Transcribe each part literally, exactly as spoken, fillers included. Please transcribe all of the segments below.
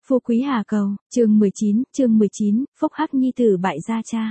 Phú Quý Hà Cầu, chương mười chín, chương mười chín, Phúc Hắc nhi tử bại gia cha.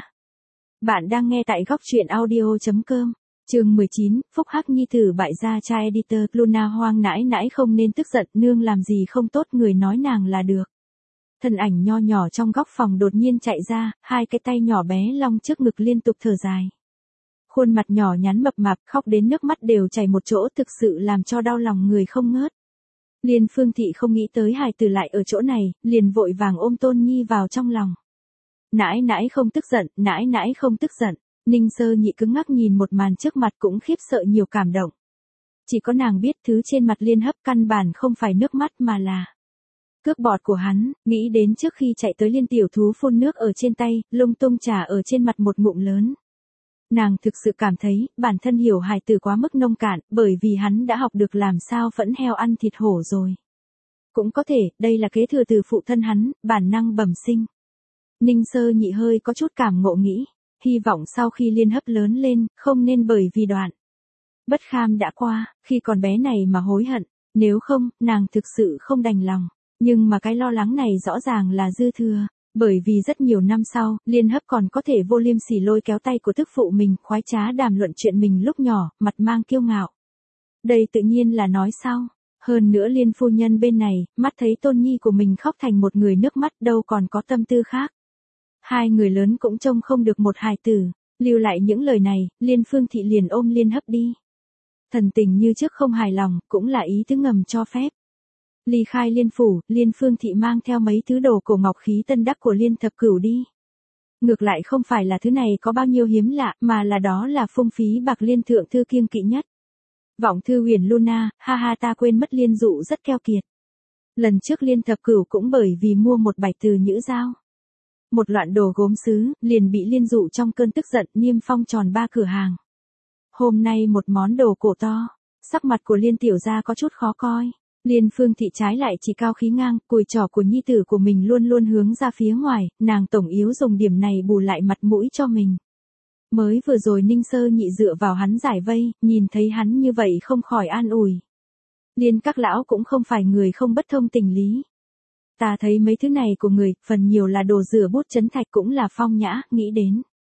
Bạn đang nghe tại góc truyện audio chấm com. Chương mười chín, Phúc Hắc nhi tử bại gia cha. Editor Luna. Hoang nãi nãi không nên tức giận, nương làm gì không tốt người nói nàng là được. Thân ảnh nho nhỏ trong góc phòng đột nhiên chạy ra, hai cái tay nhỏ bé long trước ngực liên tục thở dài. Khuôn mặt nhỏ nhắn mập mạp, khóc đến nước mắt đều chảy một chỗ, thực sự làm cho đau lòng người không ngớt. Liên Phương Thị không nghĩ tới hài tử lại ở chỗ này, liền vội vàng ôm Tôn Nhi vào trong lòng. Nãi nãi không tức giận, nãi nãi không tức giận. Ninh Sơ Nhị cứng ngắc nhìn một màn trước mặt cũng khiếp sợ nhiều cảm động. Chỉ có nàng biết thứ trên mặt Liên Hấp căn bản không phải nước mắt mà là cước bọt của hắn, nghĩ đến trước khi chạy tới Liên tiểu thú phun nước ở trên tay, lung tung trà ở trên mặt một ngụm lớn. Nàng thực sự cảm thấy, bản thân hiểu hài tử quá mức nông cạn, bởi vì hắn đã học được làm sao phẫn heo ăn thịt hổ rồi. Cũng có thể, đây là kế thừa từ phụ thân hắn, bản năng bẩm sinh. Ninh Sơ Nhị hơi có chút cảm ngộ nghĩ, hy vọng sau khi Liên Hấp lớn lên, không nên bởi vì đoạn bất kham đã qua, khi còn bé này mà hối hận, nếu không, nàng thực sự không đành lòng. Nhưng mà cái lo lắng này rõ ràng là dư thừa. Bởi vì rất nhiều năm sau, Liên Hấp còn có thể vô liêm sỉ lôi kéo tay của tức phụ mình, khoái trá đàm luận chuyện mình lúc nhỏ, mặt mang kiêu ngạo. Đây tự nhiên là nói sau. Hơn nữa Liên phu nhân bên này, mắt thấy Tôn Nhi của mình khóc thành một người nước mắt đâu còn có tâm tư khác. Hai người lớn cũng trông không được một hài tử, lưu lại những lời này, Liên Phương Thị liền ôm Liên Hấp đi. Thần tình như trước không hài lòng, cũng là ý tứ ngầm cho phép. Ly khai Liên phủ, Liên Phương Thị mang theo mấy thứ đồ cổ ngọc khí tân đắc của Liên Thập Cửu đi. Ngược lại không phải là thứ này có bao nhiêu hiếm lạ, mà là đó là phung phí bạc Liên thượng thư kiêng kỵ nhất. Vọng thư huyền Luna, ha ha ta quên mất Liên dụ rất keo kiệt. Lần trước Liên Thập Cửu cũng bởi vì mua một bạch từ nhữ dao, một loạn đồ gốm sứ, liền bị Liên dụ trong cơn tức giận niêm phong tròn ba cửa hàng. Hôm nay một món đồ cổ to, sắc mặt của Liên tiểu gia có chút khó coi. Liên Phương Thị trái lại chỉ cao khí ngang, cùi trỏ của nhi tử của mình luôn luôn hướng ra phía ngoài, nàng tổng yếu dùng điểm này bù lại mặt mũi cho mình. Mới vừa rồi Ninh Sơ Nhị dựa vào hắn giải vây, nhìn thấy hắn như vậy không khỏi an ủi. Liên các lão cũng không phải người không bất thông tình lý. Ta thấy mấy thứ này của người, phần nhiều là đồ rửa bút chấn thạch cũng là phong nhã, nghĩ đến.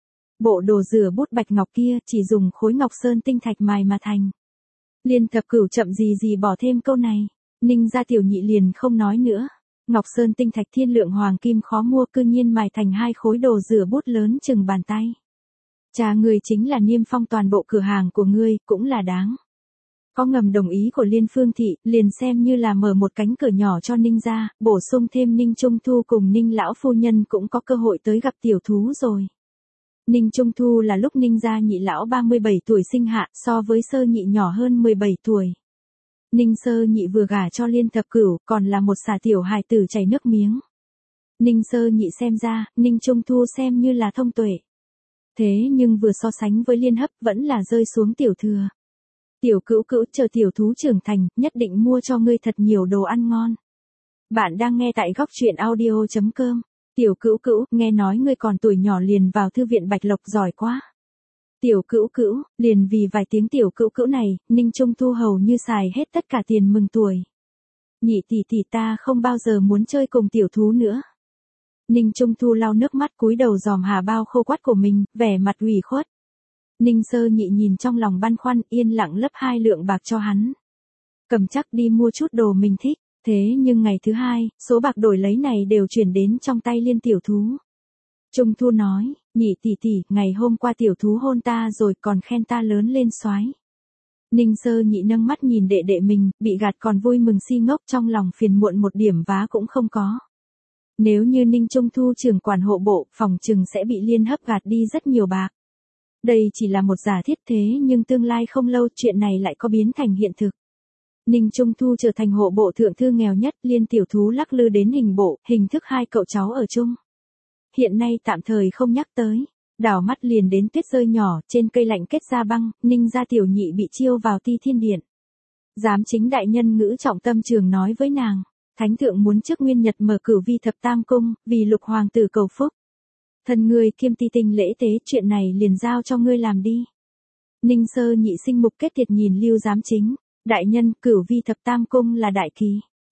Bộ đồ rửa bút bạch ngọc kia chỉ dùng khối ngọc sơn tinh thạch mài mà thành. Liên Thập Cửu chậm gì gì bỏ thêm câu này. Ninh gia tiểu nhị liền không nói nữa. Ngọc Sơn tinh thạch thiên lượng hoàng kim khó mua, cư nhiên mài thành hai khối đồ rửa bút lớn chừng bàn tay. Cha ngươi chính là niêm phong toàn bộ cửa hàng của ngươi, cũng là đáng. Có ngầm đồng ý của Liên Phương Thị, liền xem như là mở một cánh cửa nhỏ cho Ninh gia, bổ sung thêm Ninh Trung Thu cùng Ninh lão phu nhân cũng có cơ hội tới gặp tiểu thú rồi. Ninh Trung Thu là lúc Ninh gia nhị lão ba mươi bảy tuổi sinh hạ, so với Sơ Nhị nhỏ hơn mười bảy tuổi. Ninh Sơ Nhị vừa gả cho Liên Thập Cửu, còn là một xà tiểu hài tử chảy nước miếng. Ninh Sơ Nhị xem ra, Ninh Trung Thu xem như là thông tuệ. Thế nhưng vừa so sánh với Liên Hấp vẫn là rơi xuống tiểu thừa. Tiểu Cữu Cữu, chờ tiểu thú trưởng thành, nhất định mua cho ngươi thật nhiều đồ ăn ngon. Bạn đang nghe tại góc truyện audio chấm com. Tiểu Cữu Cữu, nghe nói ngươi còn tuổi nhỏ liền vào thư viện Bạch Lộc giỏi quá. Tiểu Cữu Cữu, liền vì vài tiếng Tiểu Cữu Cữu này, Ninh Trung Thu hầu như xài hết tất cả tiền mừng tuổi. Nhị tỷ tỷ ta không bao giờ muốn chơi cùng tiểu thú nữa. Ninh Trung Thu lau nước mắt cúi đầu dòm hà bao khô quắt của mình, vẻ mặt ủy khuất. Ninh Sơ Nhị nhìn trong lòng băn khoăn, yên lặng lấp hai lượng bạc cho hắn. Cầm chắc đi mua chút đồ mình thích. Thế nhưng ngày thứ hai, số bạc đổi lấy này đều chuyển đến trong tay Liên tiểu thú. Trung Thu nói, nhị tỷ tỷ, ngày hôm qua tiểu thú hôn ta rồi còn khen ta lớn lên soái. Ninh Sơ Nhị nâng mắt nhìn đệ đệ mình, bị gạt còn vui mừng si ngốc, trong lòng phiền muộn một điểm vá cũng không có. Nếu như Ninh Trung Thu trưởng quản hộ bộ, phòng trừng sẽ bị Liên Hấp gạt đi rất nhiều bạc. Đây chỉ là một giả thiết thế nhưng tương lai không lâu chuyện này lại có biến thành hiện thực. Ninh Trung Thu trở thành hộ bộ thượng thư nghèo nhất, Liên tiểu thú lắc lư đến hình bộ, hình thức hai cậu cháu ở chung. Hiện nay tạm thời không nhắc tới, đảo mắt liền đến tuyết rơi nhỏ, trên cây lạnh kết ra băng, Ninh gia tiểu nhị bị chiêu vào Ti Thiên Điện. Giám chính đại nhân ngữ trọng tâm trường nói với nàng, thánh thượng muốn trước nguyên nhật mở cửu vi thập tam cung, vì lục hoàng tử cầu phúc. Thần ngươi kiêm ti tinh lễ tế, chuyện này liền giao cho ngươi làm đi. Ninh Sơ Nhị sinh mục kết thiệt nhìn Lưu giám chính. Đại nhân, cửu vi thập tam cung là đại kỳ.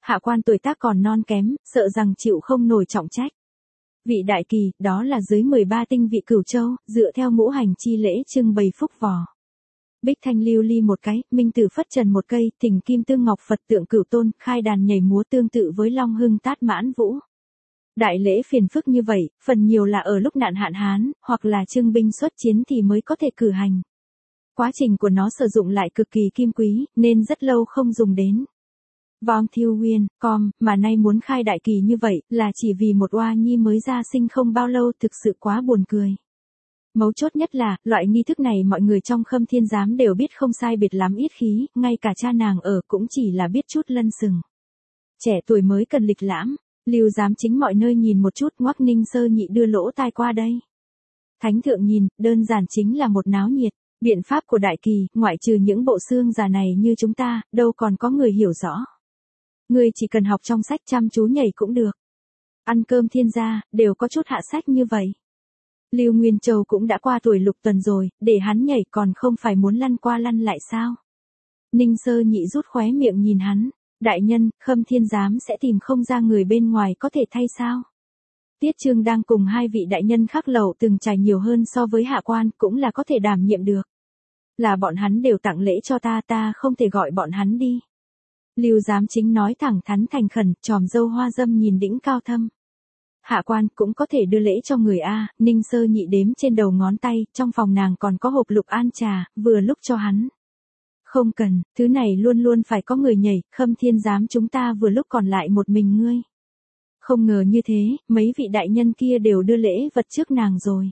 Hạ quan tuổi tác còn non kém, sợ rằng chịu không nổi trọng trách. Vị đại kỳ, đó là dưới mười ba tinh vị Cửu Châu, dựa theo ngũ hành chi lễ trưng bày phúc vò. Bích thanh lưu ly một cái, minh tử phất trần một cây, thỉnh kim tương ngọc Phật tượng Cửu Tôn, khai đàn nhảy múa tương tự với long hưng tát mãn vũ. Đại lễ phiền phức như vậy, phần nhiều là ở lúc nạn hạn hán, hoặc là trưng binh xuất chiến thì mới có thể cử hành. Quá trình của nó sử dụng lại cực kỳ kim quý, nên rất lâu không dùng đến. Vong Thiêu Nguyên, com, mà nay muốn khai đại kỳ như vậy, là chỉ vì một oa nhi mới ra sinh không bao lâu, thực sự quá buồn cười. Mấu chốt nhất là, loại nghi thức này mọi người trong Khâm Thiên Giám đều biết không sai biệt lắm ít khí, ngay cả cha nàng ở cũng chỉ là biết chút lân sừng. Trẻ tuổi mới cần lịch lãm, Lưu Giám chính mọi nơi nhìn một chút, ngoắc Ninh Sơ Nhị đưa lỗ tai qua đây. Thánh thượng nhìn, đơn giản chính là một náo nhiệt. Biện pháp của đại kỳ, ngoại trừ những bộ xương già này như chúng ta, đâu còn có người hiểu rõ. Người chỉ cần học trong sách chăm chú nhảy cũng được. Ăn cơm thiên gia, đều có chút hạ sách như vậy. Lưu Nguyên Châu cũng đã qua tuổi lục tuần rồi, để hắn nhảy còn không phải muốn lăn qua lăn lại sao? Ninh Sơ Nhị rút khóe miệng nhìn hắn, đại nhân, Khâm Thiên Giám sẽ tìm không ra người bên ngoài có thể thay sao? Tiết Trương đang cùng hai vị đại nhân khắc lầu từng trải nhiều hơn so với hạ quan, cũng là có thể đảm nhiệm được. Là bọn hắn đều tặng lễ cho ta, ta không thể gọi bọn hắn đi. Lưu Giám chính nói thẳng thắn thành khẩn, tròm dâu hoa dâm nhìn đĩnh cao thâm. Hạ quan cũng có thể đưa lễ cho người A, Ninh Sơ Nhị đếm trên đầu ngón tay, trong phòng nàng còn có hộp lục an trà, vừa lúc cho hắn. Không cần, thứ này luôn luôn phải có người nhảy, Khâm Thiên Giám chúng ta vừa lúc còn lại một mình ngươi. Không ngờ như thế, mấy vị đại nhân kia đều đưa lễ vật trước nàng rồi.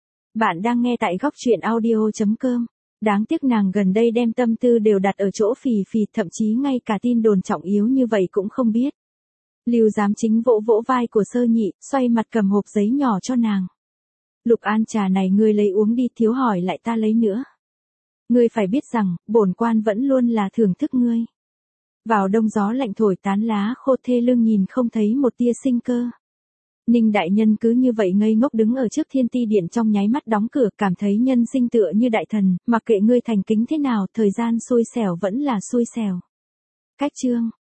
Bạn đang nghe tại góc truyện audio chấm com. Đáng tiếc nàng gần đây đem tâm tư đều đặt ở chỗ phì phì, thậm chí ngay cả tin đồn trọng yếu như vậy cũng không biết. Lưu Giám chính vỗ vỗ vai của Sơ Nhị, xoay mặt cầm hộp giấy nhỏ cho nàng. Lục an trà này ngươi lấy uống đi, thiếu hỏi lại ta lấy nữa. Ngươi phải biết rằng, bổn quan vẫn luôn là thưởng thức ngươi. Vào đông gió lạnh thổi tán lá khô thê lương nhìn không thấy một tia sinh cơ. Ninh đại nhân cứ như vậy ngây ngốc đứng ở trước Thiên Ti Điện trong nháy mắt đóng cửa, cảm thấy nhân sinh tựa như đại thần, mặc kệ ngươi thành kính thế nào, thời gian xui xẻo vẫn là xui xẻo. Cách chương